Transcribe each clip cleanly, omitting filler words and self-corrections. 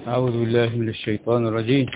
أعوذ بالله من الشيطان الرجيم.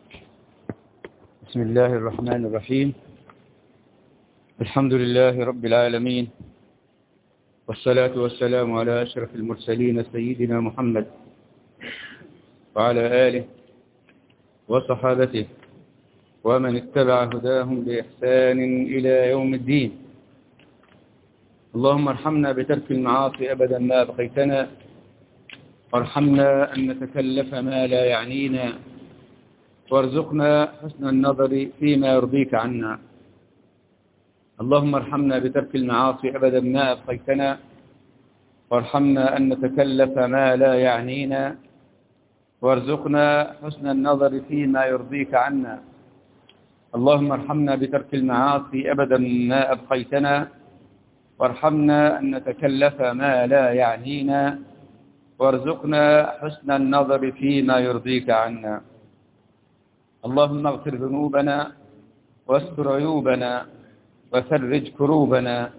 بسم الله الرحمن الرحيم. الحمد لله رب العالمين، والصلاة والسلام على أشرف المرسلين سيدنا محمد وعلى آله وصحابته ومن اتبع هداهم بإحسان إلى يوم الدين. اللهم ارحمنا بترك المعاصي أبدا ما بقيتنا، وارحمنا أن نتكلف ما لا يعنينا، وارزقنا حسن النظر فيما يرضيك عنا. اللهم ارحمنا بترك المعاصي أبدا ما أبقيتنا، وارحمنا أن نتكلف ما لا يعنينا، وارزقنا حسن النظر فيما يرضيك عنا. اللهم ارحمنا بترك المعاصي أبدا ما أبقيتنا، وارحمنا أن نتكلف ما لا يعنينا، وارزقنا حسن النظر فيما يرضيك عنا. اللهم اغفر ذنوبنا واستر عيوبنا وفرج كروبنا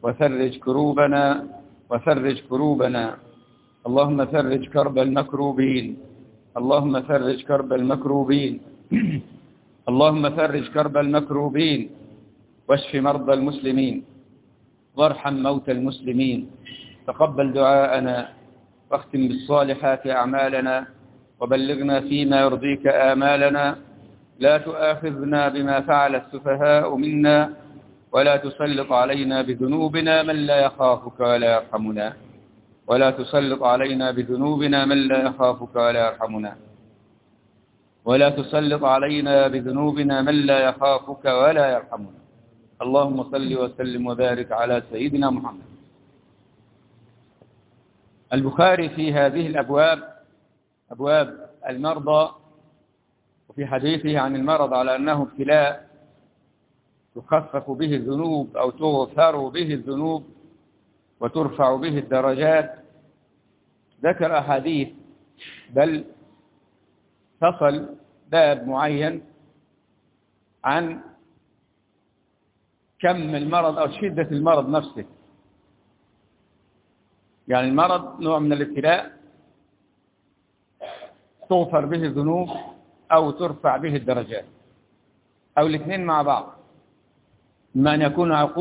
وفرج كروبنا. اللهم فرج كرب المكروبين، اللهم فرج كرب المكروبين اللهم فرج كرب المكروبين، واشف مرضى المسلمين، وارحم موتى المسلمين. تقبل دعاءنا، واختم بالصالحات أعمالنا، وبلغنا فيما يرضيك آمالنا. لا تؤاخذنا بما فعل السفهاء منا، ولا تسلط علينا بذنوبنا من لا يخافك ولا يرحمنا، ولا تسلط علينا بذنوبنا من لا يخافك ولا يرحمنا، ولا تسلط علينا بذنوبنا من لا يخافك ولا يرحمنا. اللهم صل وسلم وبارك على سيدنا محمد. البخاري في هذه الأبواب، أبواب المرضى، وفي حديثه عن المرض على أنه ابتلاء تخفف به الذنوب أو تغفر به الذنوب وترفع به الدرجات، ذكر أحاديث، بل فصل باب معين عن كم المرض أو شدة المرض نفسه. يعني المرض نوع من الابتلاء تغفر به الذنوب أو ترفع به الدرجات، أو الاثنين مع بعض، إما أن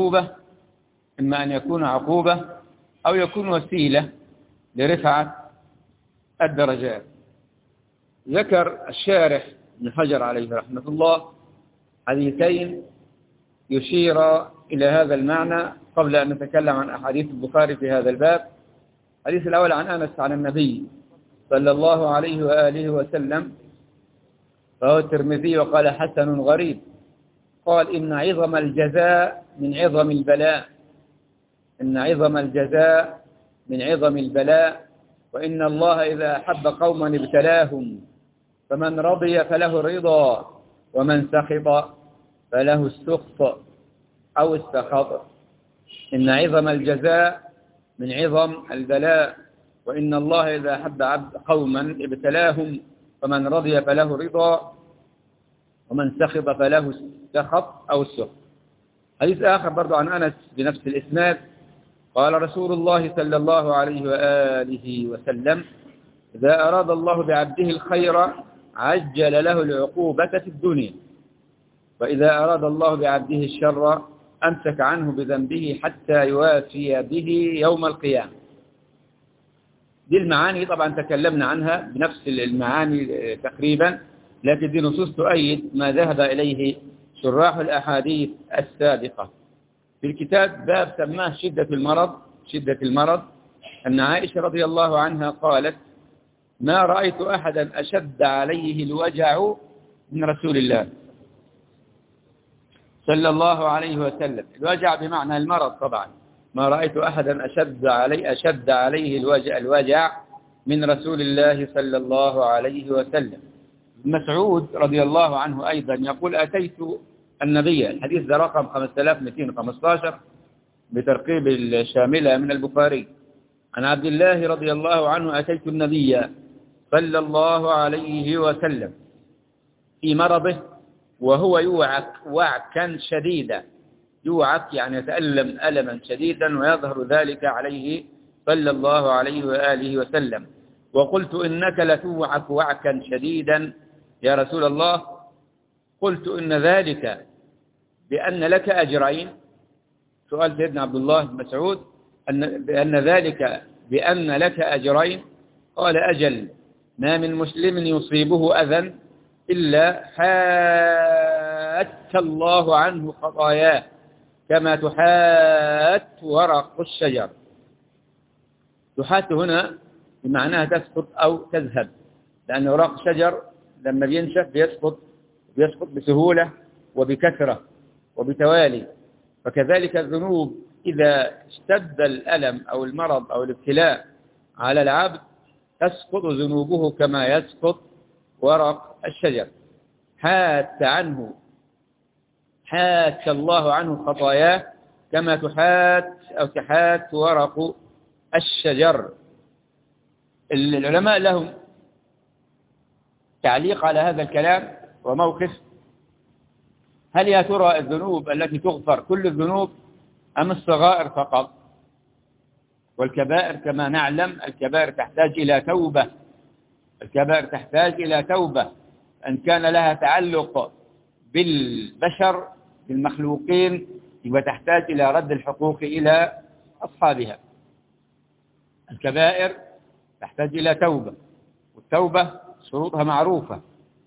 يكون عقوبة أو يكون وسيلة لرفعة الدرجات. ذكر الشارح ابن حجر عليه رحمة الله حديثين يشير إلى هذا المعنى قبل أن نتكلم عن أحاديث البخاري في هذا الباب. الحديث الأول عن أنس عن النبي صلى الله عليه وآله وسلم، فهو الترمذي وقال حسن غريب، قال: إن عظم الجزاء من عظم البلاء، إن عظم الجزاء من عظم البلاء، وإن الله إذا أحب قوما ابتلاهم، فمن رضي فله الرضا، ومن سخط فله السخط أو السخط. إن عظم الجزاء من عظم البلاء، وإن الله إذا أحب قوما ابتلاهم، فمن رضي فله رضا، ومن سخط فله السخط أو السخط. حديث آخر برضو عن أنس بنفس الإسناد، قال رسول الله صلى الله عليه وآله وسلم: إذا أراد الله بعبده الخير عجل له العقوبة في الدنيا، وإذا أراد الله بعبده الشر أمسك عنه بذنبه حتى يوافي به يوم القيامة. دي المعاني طبعا تكلمنا عنها بنفس المعاني تقريبا، لكن دي نصوص تؤيد ما ذهب إليه شراح الأحاديث السابقة. في الكتاب باب سماه شدة المرض، أن عائشة رضي الله عنها قالت: ما رأيت أحدا أشد عليه الوجع من رسول الله صلى الله عليه وسلم. الوجع بمعنى المرض طبعا. ما رأيت أحدا أشد عليه الوجع من رسول الله صلى الله عليه وسلم. مسعود رضي الله عنه أيضا يقول: أتيت النبي، الحديث ده رقم 5215 بترقيب الشاملة من البخاري، عن عبد الله رضي الله عنه: أتيت النبي صلى الله عليه وسلم في مرضه وهو يوعك وعكا شديدا، يوعك يعني يتألم ألما شديدا، ويظهر ذلك عليه صلى الله عليه وآله وسلم. وقلت إنك لتوعك وعكا شديدا يا رسول الله. قلت إن ذلك بأن لك أجرين. سؤال سيدنا عبد الله بن مسعود بأن ذلك بأن لك أجرين. قال أجل، ما من مسلم يصيبه أذى إلا حات الله عنه خطاياه كما تحات ورق الشجر. تحات هنا بمعناها تسقط أو تذهب، لأن ورق الشجر لما بينشف بيسقط بسهولة وبكثرة وبتوالي. فكذلك الذنوب إذا اشتد الألم أو المرض أو الابتلاء على العبد تسقط ذنوبه كما يسقط ورق الشجر. حات الله عنه خطاياه كما تحات ورق الشجر. العلماء لهم تعليق على هذا الكلام وموقف. هل يا ترى الذنوب التي تغفر كل الذنوب أم الصغائر فقط؟ والكبائر كما نعلم الكبائر تحتاج إلى توبة أن كان لها تعلق بالبشر بالمخلوقين يبقى تحتاج إلى رد الحقوق إلى أصحابها. الكبائر تحتاج إلى توبة، والتوبة شروطها معروفة.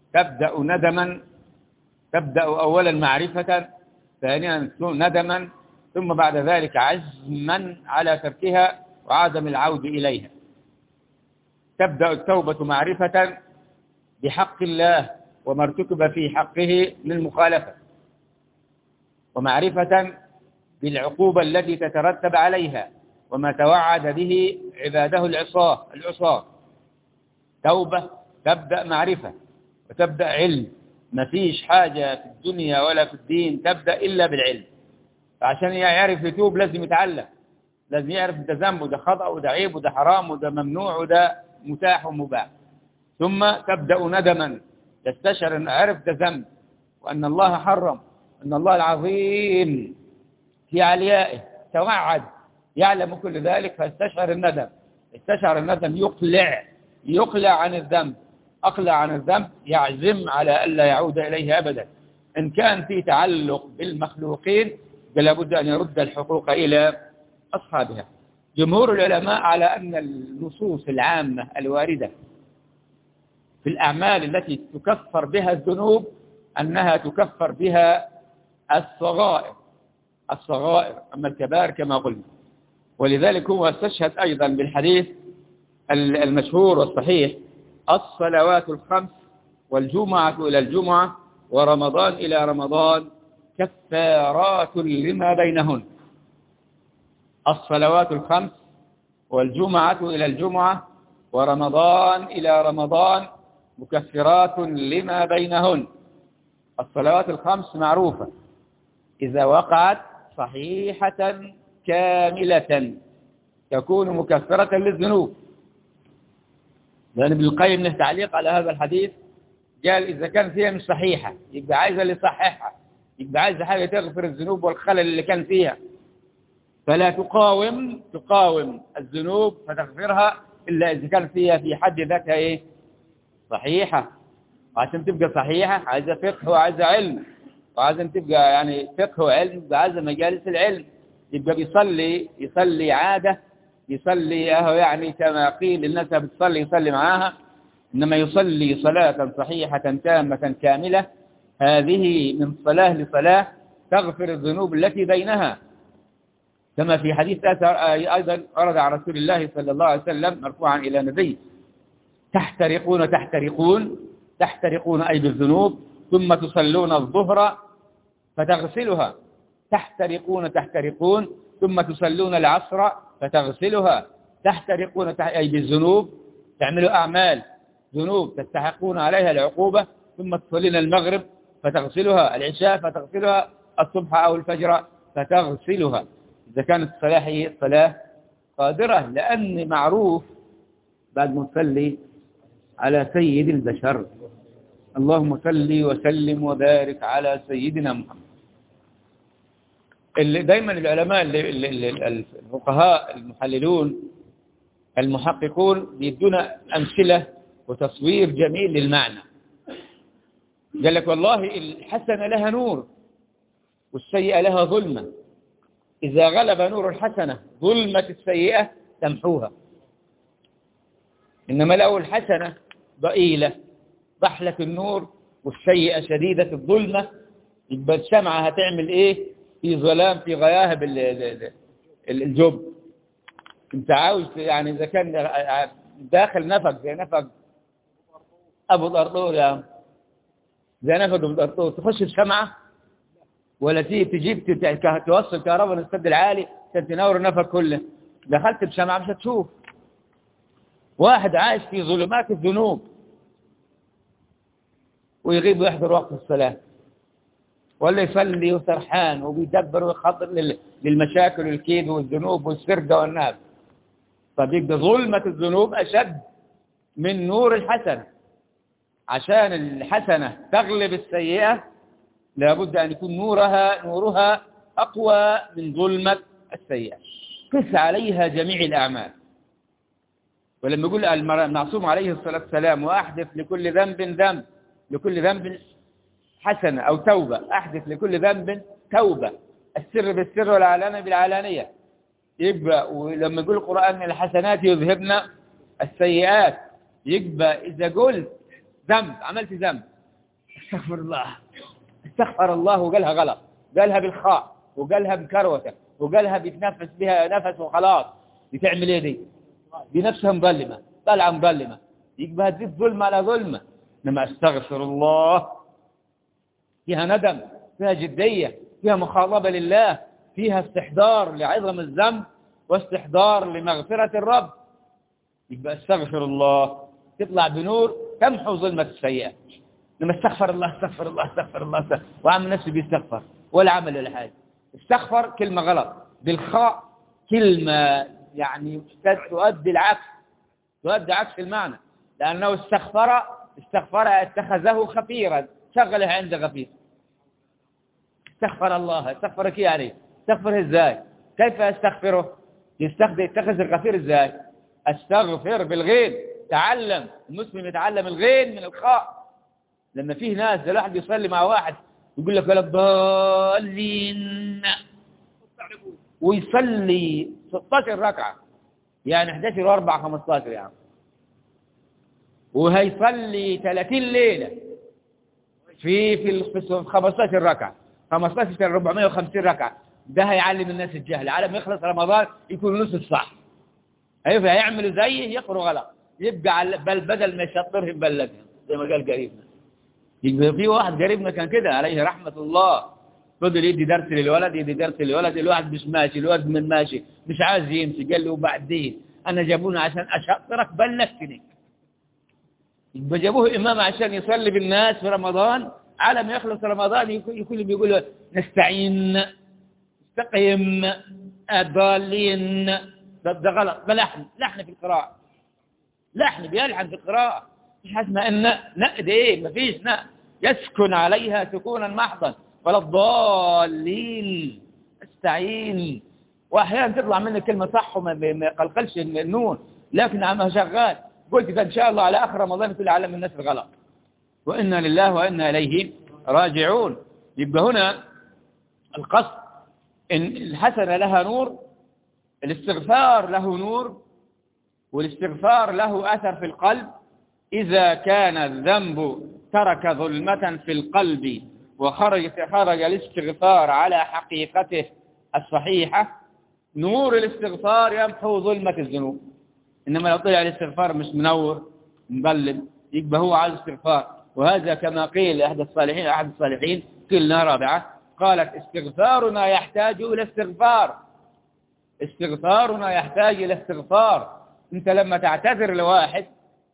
تبدأ أولا معرفة، ثانيا ندما، ثم بعد ذلك عزما على تركها وعدم العود إليها. تبدأ التوبة معرفة بحق الله وما ارتكب في حقه للمخالفة، ومعرفة بالعقوبة التي تترتب عليها وما توعد به عباده العصاة. توبة تبدأ معرفة وتبدأ علم. ما فيش حاجة في الدنيا ولا في الدين تبدأ إلا بالعلم. فعشان يعرف يتوب لازم يتعلم، لازم يعرف ده ذنب وده خطأ وده عيب وده حرام وده ممنوع وده متاح ومباح. ثم تبدأ ندما، يستشعر أن عرف ده ذنب وأن الله حرم، أن الله العظيم في عليائه توعد، يعلم كل ذلك فيستشعر الندم. استشعر الندم يقلع عن الذنب، أقلع عن الذنب، يعزم على ألا يعود إليه أبدا. إن كان في تعلق بالمخلوقين لابد أن يرد الحقوق إلى أصحابها. جمهور العلماء على أن النصوص العامة الواردة في الأعمال التي تكفر بها الذنوب أنها تكفر بها الصغائر، أما الكبائر كما قلنا. ولذلك هو استشهد أيضا بالحديث المشهور والصحيح: الصلوات الخمس والجمعة إلى الجمعة ورمضان إلى رمضان كفارات لما بينهن. الصلوات الخمس والجمعة إلى الجمعة ورمضان إلى رمضان مكفرات لما بينهن. الصلوات الخمس معروفة، إذا وقعت صحيحة كاملة تكون مكفرة للذنوب. لأن ابن القيم له تعليق على هذا الحديث، قال إذا كان فيها مش صحيحة يبقى عايزة اللي يصححها، يبقى عايزة حاجة تغفر الذنوب والخلل اللي كان فيها. فلا تقاوم الذنوب فتغفرها إلا إذا كان فيها في حد ذاتها صحيحة. وعشان تبقى صحيحة عايزة فقه وعايزة علم، وعشان تبقى يعني فقه وعلم عايزة مجالس العلم. يبقى يصلي عادة، يصلي يعني كما قيل الناس بتصلي يصلي معاها، إنما يصلي صلاة صحيحة تامة كاملة. هذه من صلاة لصلاة تغفر الذنوب التي بينها، كما في حديث أيضا ورد عن رسول الله صلى الله عليه وسلم مرفوعا إلى النبي: تحترقون أي بالذنوب ثم تصلون الظهر فتغسلها. تحترقون ثم تصلون العصر فتغسلها. تحترقون أي بالذنوب، تعملوا أعمال ذنوب تستحقون عليها العقوبة، ثم تصلون المغرب فتغسلها، العشاء فتغسلها، الصبح أو الفجر فتغسلها. إذا كانت الصلاة هي صلاة قادرة، لأن معروف بعد ما نصلي على سيد البشر، اللهم صل وسلم وبارك على سيدنا محمد. اللي دايما العلماء الفقهاء المحللون المحققون بيدونا أمثلة وتصوير جميل للمعنى. قال لك والله الحسنة لها نور والسيئة لها ظلمة، إذا غلب نور الحسنة ظلمة السيئة تمحوها. إنما لو الحسنة ضئيلة ضحلة النور والسيئة شديدة الظلمة، يبقى الشمعة هتعمل إيه؟ في ظلام في غياهب الجب. انت عاوز يعني إذا كان داخل نفق زي نفق أبو طرطور يا عم، زي نفق أبو طرطور، تخش بشمعة ولا تجيب توصل كهرباء للسد العالي عشان تنور النفق كله؟ دخلت بشمعة مش هتشوف. واحد عايش في ظلمات الذنوب ويغيب ويحضر وقت الصلاة، ولا يصلي وسرحان وبيدبر ويخطط للمشاكل والكيد والذنوب والسرقة والنهب. طب يبقى ظلمة الذنوب أشد من نور الحسنة. عشان الحسنة تغلب السيئة لابد أن يكون نورها أقوى من ظلمة السيئة. قس عليها جميع الأعمال. ولما يقول المعصوم عليه الصلاة والسلام وأحدث لكل ذنب حسنة أو توبة، أحدث لكل ذنب توبة، السر بالسر والعلانية بالعلانية. يبقى ولما يقول القرآن الحسنات يذهبن السيئات، يبقى إذا قلت ذنب عملت ذنب استغفر الله وقالها غلط، قالها بالخاء وقالها بكروته وقالها بيتنفس بها نفس وخلاص، بتعمل ايه دي؟ بنفسها مظلمة طالعة مظلمة، يبقى هتزيد ظلمة على ظلمة. إنما استغفر الله فيها ندم، فيها جدية، فيها مخاطبة لله، فيها استحضار لعظم الذنب واستحضار لمغفرة الرب. يبقى استغفر الله تطلع بنور تمحو ظلمة السيئة. لما استغفر الله وعمل نفسه بيستغفر ولا عمل ولا حاجة. استغفر كلمة غلط بالخاء، كلمة يعني تؤدي عكس المعنى، لأنه استغفر اتخذه خفيرا، شغله عند غفير. استغفر الله، استغفرك يعني استغفره ازاي؟ كيف استغفره؟ يتخذ الغفير ازاي؟ استغفر بالغين. تعلم المسلم يتعلم الغين من الخاء. لما فيه ناس زي واحد يصلي مع واحد يقول لك ولا الضالين، ويصلي 16 ركعة يعني 11 و4 15 يعني، وهيصلي 30 ليلة في 15 ركعة 15 450 ركعة. ده هيعلم الناس الجهل، على ما يخلص رمضان يكون نص الصح. هيعملوا زيه يقروا غلط، يبقى بل بدل ما يشطرهم بلدهم زي ما قال قريبنا. يبقى في واحد قريبنا كان كده عليه رحمة الله، فضل يدي درس للولد، الواحد مش ماشي، الولد من ماشي مش عايز يمشي، قال له وبعدين أنا جابونا عشان أشطرك بلغتني. يبقى جابوه إمام عشان يصلي بالناس في رمضان، على ما يخلص رمضان يكون بيقولوا نستعين استقيم الضالين. ده غلط، ده لحن في القراءة، لحن بيلحن في القراءة، مش حاسمة إن نقد إيه، مفيش نقد، يسكن عليها سكونا محضا. ولا الضالين استعين. وأحيانا تطلع منك كلمة صح وما يقلقلش النون، لكن عمها شغال. قلت إن شاء الله على آخر رمضان كل عالم الناس الغلط، وإنا لله وإنا إليه راجعون. يبقى هنا القصد إن الحسنة لها نور، الاستغفار له نور، والاستغفار له أثر في القلب. إذا كان الذنب ترك ظلمة في القلب وخرج الاستغفار على حقيقته الصحيحة، نور الاستغفار يمحو ظلمة الذنوب. إنما لو طلع الاستغفار مش منور مظلم، يبقى هو على الاستغفار. وهذا كما قيل أحد الصالحين قلنا رابعة قالت استغفارنا يحتاج إلى استغفار. أنت لما تعتذر لواحد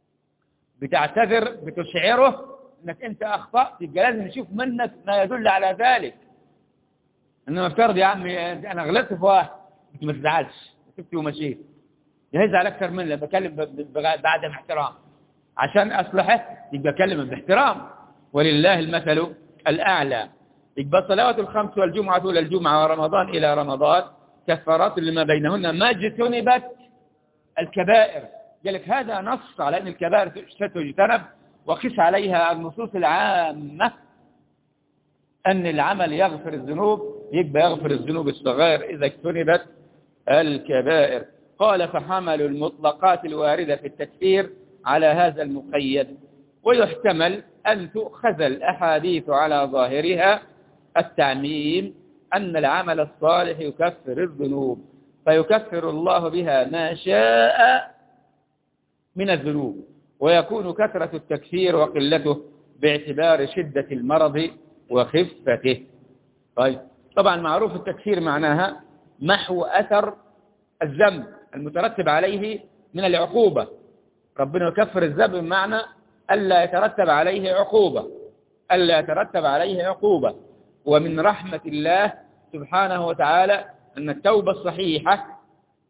بتشعره أنك أنت أخطأت، يبقى لازم نشوف منك ما يدل على ذلك. إنما افترض يا عمي أنا غلطت في واحد، أنت ما تزعلش، سبت ومشيت، يزعل أكثر مني. بكلم بعدم احترام عشان أصلحه، يبقى كلمه باحترام، ولله المثل الأعلى. يبقى الصلوات الخمس والجمعة إلى الجمعة ورمضان إلى رمضان كفارات لما بينهن ما اجتنبت الكبائر. قال لك هذا نص على أن الكبائر ستجتنب، وقس عليها النصوص العامة أن العمل يغفر الذنوب، يبقى يغفر الذنوب الصغائر إذا اجتنبت الكبائر. قال فحملوا المطلقات الواردة في التكفير على هذا المقيد، ويحتمل أن تؤخذ الأحاديث على ظاهرها التعميم أن العمل الصالح يكفر الذنوب، فيكفر الله بها ما شاء من الذنوب، ويكون كثرة التكفير وقلته باعتبار شدة المرض وخفته. طيب، طبعا معروف التكفير معناها محو أثر الذنب المترتب عليه من العقوبة. ربنا يكفر الذنب بمعنى ألا يترتب عليه عقوبة، ألا يترتب عليه عقوبة. ومن رحمة الله سبحانه وتعالى أن التوبة الصحيحة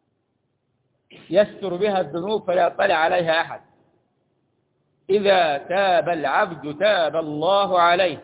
يستر بها الذنوب فلا يطلع عليها أحد. إذا تاب العبد تاب الله عليه،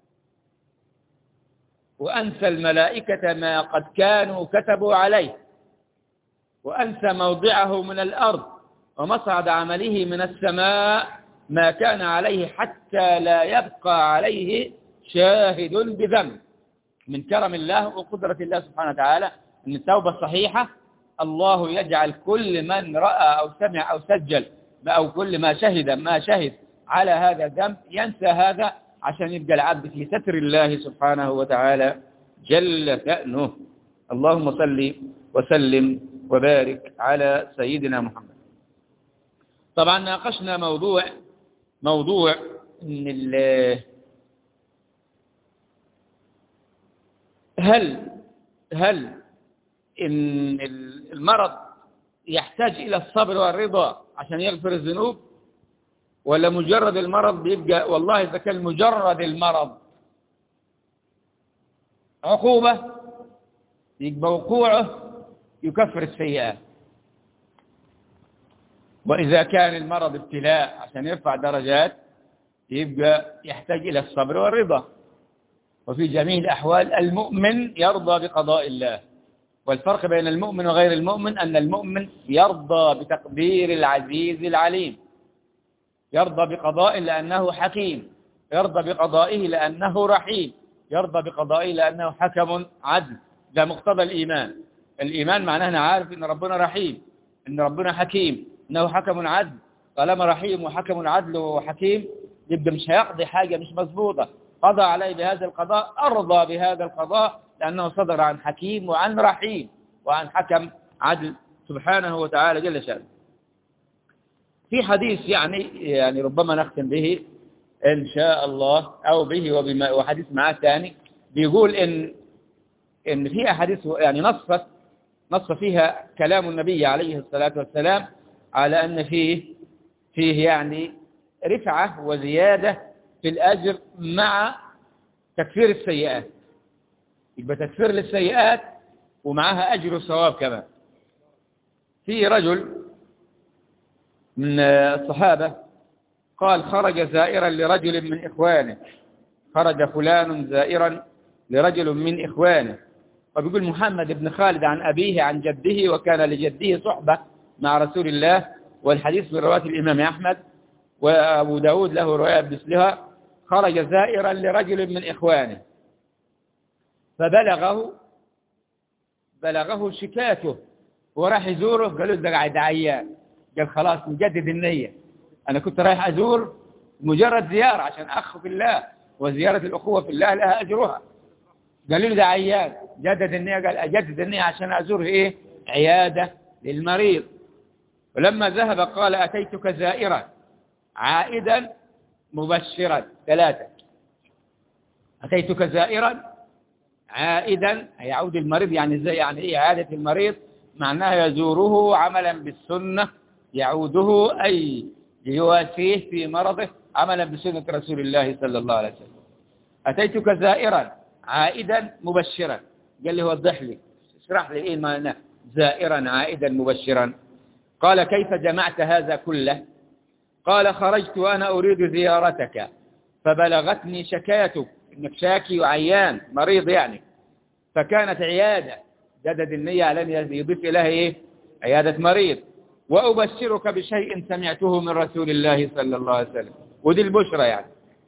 وأنسى الملائكة ما قد كانوا كتبوا عليه، وأنسى موضعه من الأرض ومصعد عمله من السماء ما كان عليه، حتى لا يبقى عليه شاهد بذنب. من كرم الله وقدرة الله سبحانه وتعالى أن التوبة الصحيحة الله يجعل كل من رأى أو سمع أو سجل أو كل ما شهد على هذا الذنب ينسى هذا، عشان يبقى العبد في ستر الله سبحانه وتعالى جل شأنه. اللهم صل وسلم وبارك على سيدنا محمد. طبعا ناقشنا موضوع إن هل إن المرض يحتاج إلى الصبر والرضا عشان يغفر الذنوب، ولا مجرد المرض بيبقى؟ والله إذا كان مجرد المرض عقوبة يبقى وقوعه يكفر السيئات، وإذا كان المرض ابتلاء عشان يرفع درجات يبقى يحتاج إلى الصبر والرضا. وفي جميع الأحوال المؤمن يرضى بقضاء الله، والفرق بين المؤمن وغير المؤمن أن المؤمن يرضى بتقدير العزيز العليم، يرضى بقضائه لأنه حكيم، يرضى بقضائه لأنه رحيم، يرضى بقضائه لأنه حكم عدل. ده مقتضى الإيمان. الإيمان معناه أنا عارف إن ربنا رحيم، إن ربنا حكيم، إنه حكم عدل. طالما رحيم وحكم عدل وحكيم يبقى مش هيقضي حاجة مش مظبوطة. قضى عليه بهذا القضاء، أرضى بهذا القضاء لأنه صدر عن حكيم وعن رحيم وعن حكم عدل سبحانه وتعالى جل شأنه. في حديث يعني ربما نختم به إن شاء الله، أو به وحديث معاه ثاني بيقول إن في أحاديث يعني نص فيها كلام النبي عليه الصلاة والسلام على أن فيه يعني رفعة وزيادة في الأجر مع تكفير السيئات. يبقى تكفير للسيئات ومعها أجر وثواب كمان. في رجل من الصحابة قال خرج زائرا لرجل من إخوانه، خرج فلان زائرا لرجل من إخوانه. وبيقول محمد بن خالد عن أبيه عن جده، وكان لجده صحبة مع رسول الله، والحديث من رواية الإمام أحمد، وأبو داود له رواية مثلها. خرج زائرا لرجل من إخوانه فبلغه شكاته، وراح يزوره. قالوا ده قاعد عيان، قال خلاص نجدد النية، أنا كنت رايح أزور مجرد زيارة عشان أخ في الله، وزيارة الأخوة في الله لها أجرها. قالوا له ده عيان، جدد النية، قال أجدد النية عشان أزور عيادة للمريض. ولما ذهب قال أتيتك زائرا عائدا مبشرا. 3 أتيتك زائرا عائدا، يعود المريض، يعني زي إيه عادة المريض؟ معناها يزوره عملا بالسنة، يعوده أي يواسيه في مرضه عملا بسنة رسول الله صلى الله عليه وسلم. أتيتك زائرا عائدا مبشرا. قال لي وضح لي، اشرح لي إيه معنى زائرا عائدا مبشرا. قال كيف جمعت هذا كله؟ قال خرجت وأنا أريد زيارتك فبلغتني شكاتك، إنك شاكي وعيان مريض يعني، فكانت عيادة، جدد النية على أن يضيف إليها عيادة مريض. وأبشرك بشيء سمعته من رسول الله صلى الله عليه وسلم. ودي البشرى يعني.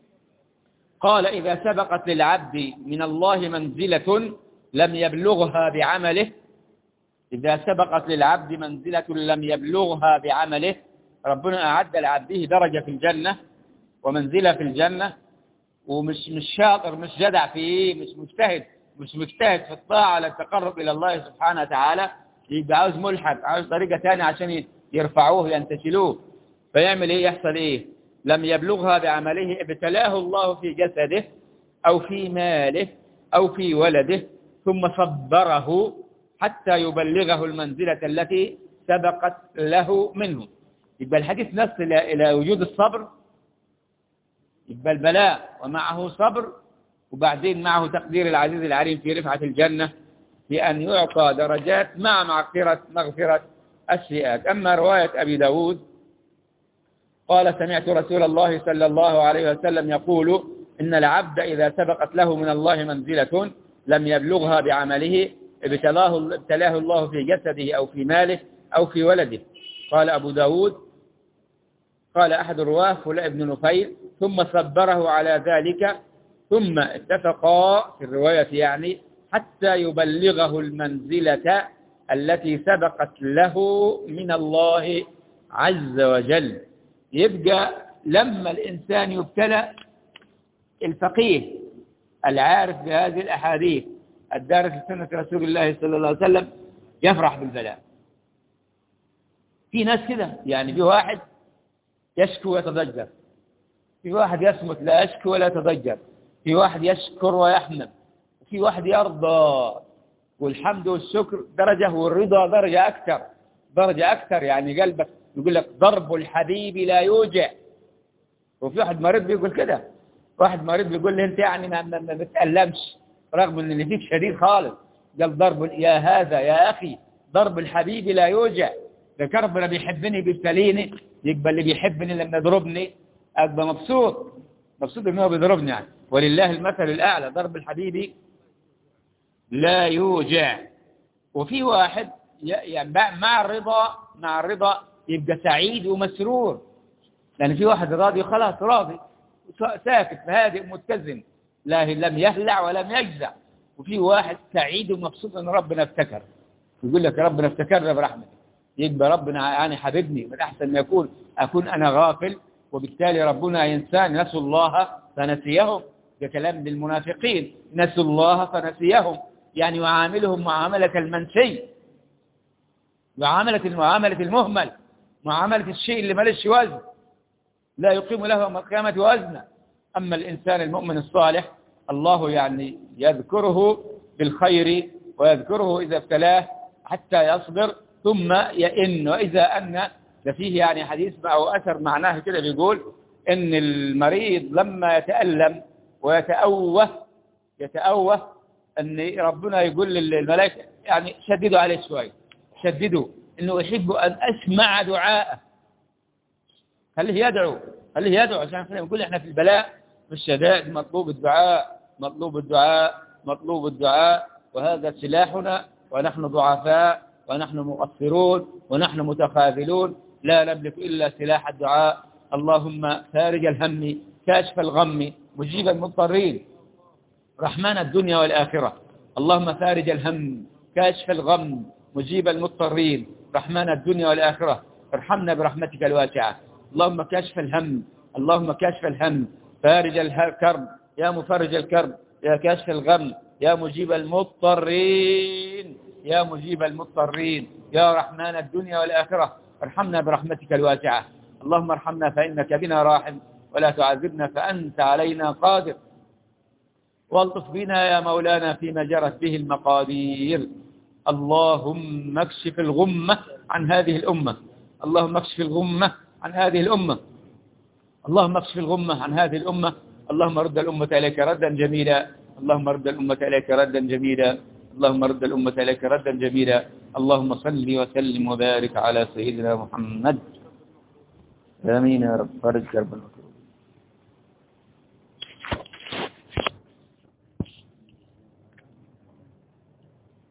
قال إذا سبقت للعبد من الله منزلة لم يبلغها بعمله، إذا سبقت للعبد منزلة لم يبلغها بعمله، ربنا أعد لعبده درجة في الجنة ومنزلة في الجنة، ومش شاطر، مش جدع فيه، مش مجتهد في الطاعة للتقرب إلى الله سبحانه وتعالى، يبقى عاوز ملحد، عاوز طريقة ثانية عشان يرفعوه ينتشلوه. فيعمل إيه؟ يحصل إيه؟ لم يبلغها بعمله ابتلاه الله في جسده أو في ماله أو في ولده ثم صبره حتى يبلغه المنزلة التي سبقت له منه. يبقى الحديث نص إلى وجود الصبر، يبقى البلاء ومعه صبر، وبعدين معه تقدير العزيز العليم في رفعة الجنة بأن يعطى درجات مع مغفرة السيئات. أما رواية أبي داود قال سمعت رسول الله صلى الله عليه وسلم يقول إن العبد إذا سبقت له من الله منزلة لم يبلغها بعمله ابتلاه الله في جسده أو في ماله أو في ولده. قال أبو داود قال أحد الرواه فلان بن نفيل ثم صبره على ذلك ثم اتفقا في الرواية يعني حتى يبلغه المنزلة التي سبقت له من الله عز وجل. يبقى لما الإنسان يبتلى، الفقيه العارف بهذه الأحاديث الدارس لسنة رسول الله صلى الله عليه وسلم يفرح بالبلاء. في ناس كده يعني، في واحد يشكو ويتضجر، في واحد يصمت لا يشكو ولا يتضجر، في واحد يشكر ويحمد، وفي واحد يرضى، والحمد والشكر درجة والرضا درجة أكثر يعني قلبك يقول لك ضرب الحبيب لا يوجع. وفي واحد مريض بيقول كده، واحد مريض بيقول لي انت يعني ما بتألمش رغم ان اللي فيك شديد خالص. قال ضرب يا هذا يا أخي ضرب الحبيب لا يوجع. ده ربنا بيحبني بيبتليني، يقبل اللي بيحبني لما يضربني أبقى مبسوط إنه بيضربني يعني. ولله المثل الأعلى، ضرب الحبيب لا يوجع. وفي واحد يعني مع الرضا يبقى سعيد ومسرور، لأن في واحد راضي خلاص راضي ساكت هادئ متزن لم يهلع ولم يجزع. وفي واحد سعيد ومبسوط أن ربنا افتكر، يقول لك ربنا افتكرنا برحمته، يبقى ربنا يعني حبيبني، من أحسن ما أكون أنا غافل وبالتالي ربنا ينسان. نسوا الله فنسيهم، ده كلام للمنافقين، نسوا الله فنسيهم يعني يعاملهم معاملة المنسي، معاملة المهمل، معاملة الشيء اللي مالش وزن، لا يقيم له يوم القيامة وزنا. أما الإنسان المؤمن الصالح الله يعني يذكره بالخير ويذكره إذا ابتلاه حتى يصبر ثم يئن. وإذا أن ده فيه يعني حديث أو أثر معناه كده بيقول إن المريض لما يتألم ويتأوه أن ربنا يقول للملائكة يعني شددوا عليه شوي، شددوا إنه يحب أن أسمع دعاءه، خليه يدعو عشان احنا نقول احنا في البلاء في الشدائد مطلوب الدعاء وهذا سلاحنا، ونحن ضعفاء ونحن مقصرون ونحن متخاذلون، لا نملك إلا سلاح الدعاء. اللهم فارج الهم كاشف الغم مجيب المضطرين رحمن الدنيا والآخرة. اللهم فارج الهم كاشف الغم مجيب المضطرين رحمن الدنيا والآخرة، ارحمنا برحمتك الواسعة. اللهم كاشف الهم فارج الكرب يا مفرج الكرب يا كاشف الغم يا مجيب المضطرين يا رحمن الدنيا والآخرة، ارحمنا برحمتك الواسعة. اللهم ارحمنا فإنك بنا راحم ولا تعذبنا فأنت علينا قادر، والطف بنا يا مولانا فيما جرت به المقادير. اللهم اكشف الغمة عن هذه الأمة، اللهم اكشف الغمة عن هذه الأمة، اللهم اكشف الغمة عن هذه الأمة. اللهم رد الأمة إليك ردا جميلا، اللهم رد الأمة إليك ردا جميلا، اللهم رد الأمة إليك ردا جميلا. اللهم صل وسلم وبارك على سيدنا محمد. آمين يا رب. فرج كرب المكروه.